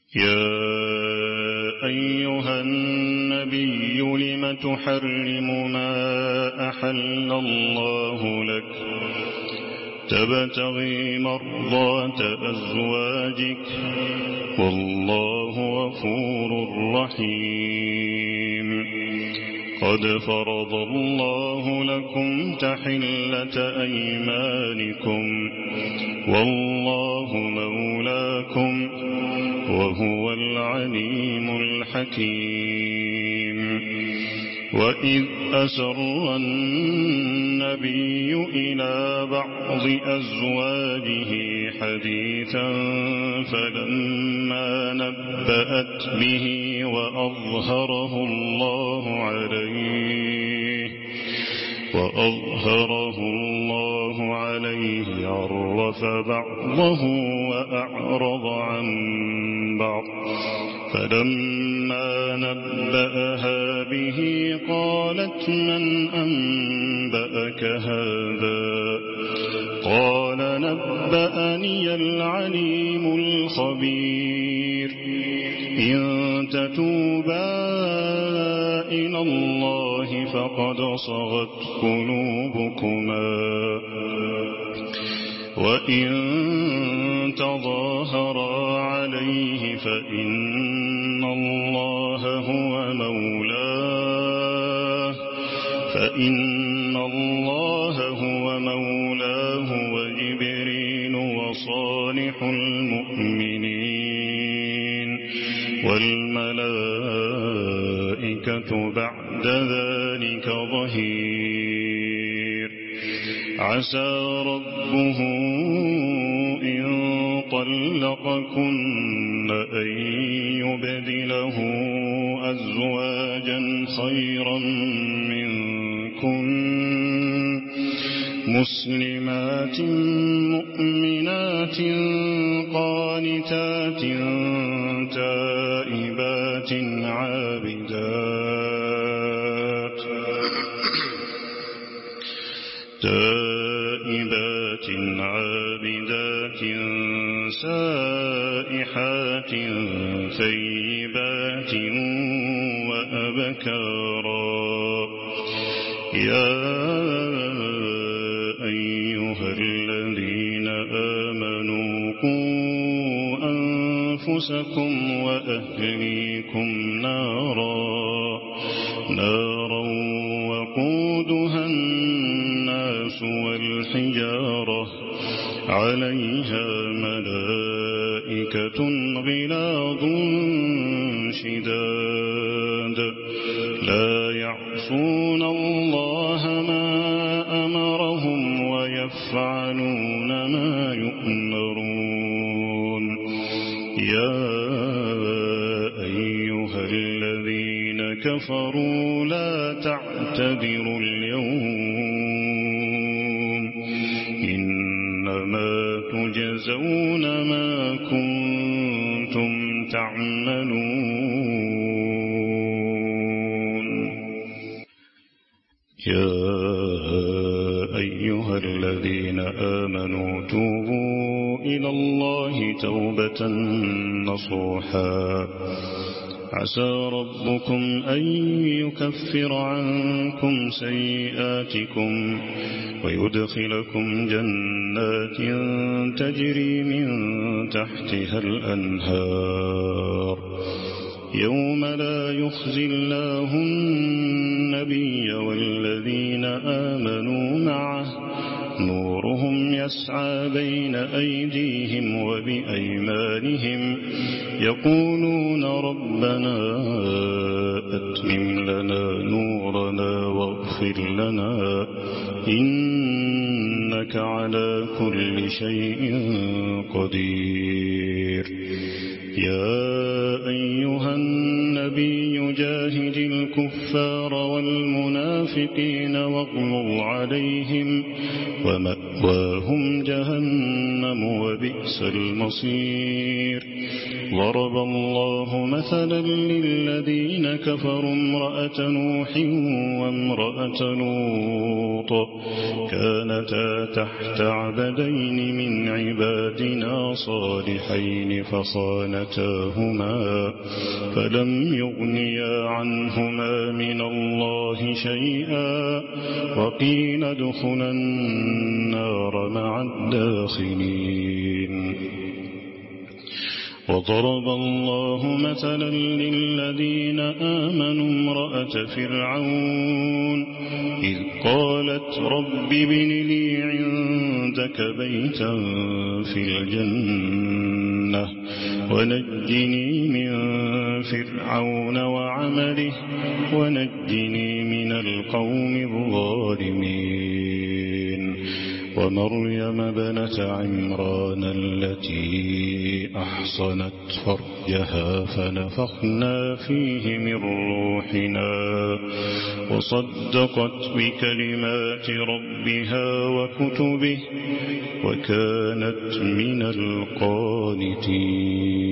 يا أيها النبي لم تحرم ما أحل الله لك تبتغي مرضات أزواجك والله غفور رحيم قد فرض الله لكم تحلة أيمانكم والله مولاكم وهو العليم الحكيم وإذ أسر النبي إلى بعض أزواجه حديثا فلما نبأت به وأظهره الله عليه عرف بعضه وأعرض عن بعض فلما نبأها به قالت من أنبأك هذا قال نبأني العليم الخبير إن تتوبا إلى الله فقد صغت قلوبكما وإن تظاهرا عليه فإن الله هو مولاه وجبريل وصالح المؤمنين والملائكة بعد ذلك ظهير عسى ربه إن طلقكن أن يبدله أزواجا خيرا منكن مسلمات مؤمنات قانتات تائبات عابدات سائحات ثيبات وأبكارا يا أيها الذين آمنوا قوا أنفسكم وأهليكم نارا وقودها الناس والحجارة عليها ملائكة غلاظ شداد لا يعصون الله ما أمرهم ويفعلون ما يؤمرون يا أيها الذين كفروا لا تعتذروا اليوم إنما تجزون ما كنتم تعملون يا أيها الذين آمنوا توبوا إلى الله توبة نصوحا عسى ربكم أن يكفر عنكم سيئاتكم ويدخلكم جنات تجري من تحتها الأنهار يوم لا يخزي الله النبي والذين آمنوا معه نورهم يسعى بين أيديهم وبأيمانهم يقولون ربنا أتمم لنا نورنا واغفر لنا إنك على كل شيء قدير يا أيها النبي جاهد الكفار والمنافقين واغلظ عليهم ومأواهم جهنم وبئس المصير ضرب الله مثلا للذين كفروا امرأة نوح وامرأة لوط كانتا تحت عبدين من عبادنا صالحين فخانتاهما فلم يغنيا عنهما من الله شيئا وقيل ادخلا النار مع الداخلين. وضرب الله مثلا للذين آمنوا امرأة فرعون إذ قالت رب ابن لي عندك بيتا في الجنة ونجني من فرعون وعمله ونجني من القوم الظالمين. ومريم بنت عمران التي أحصنت فرجها فنفخنا فيه من روحنا وصدقت بكلمات ربها وكتبه وكانت من القانتين.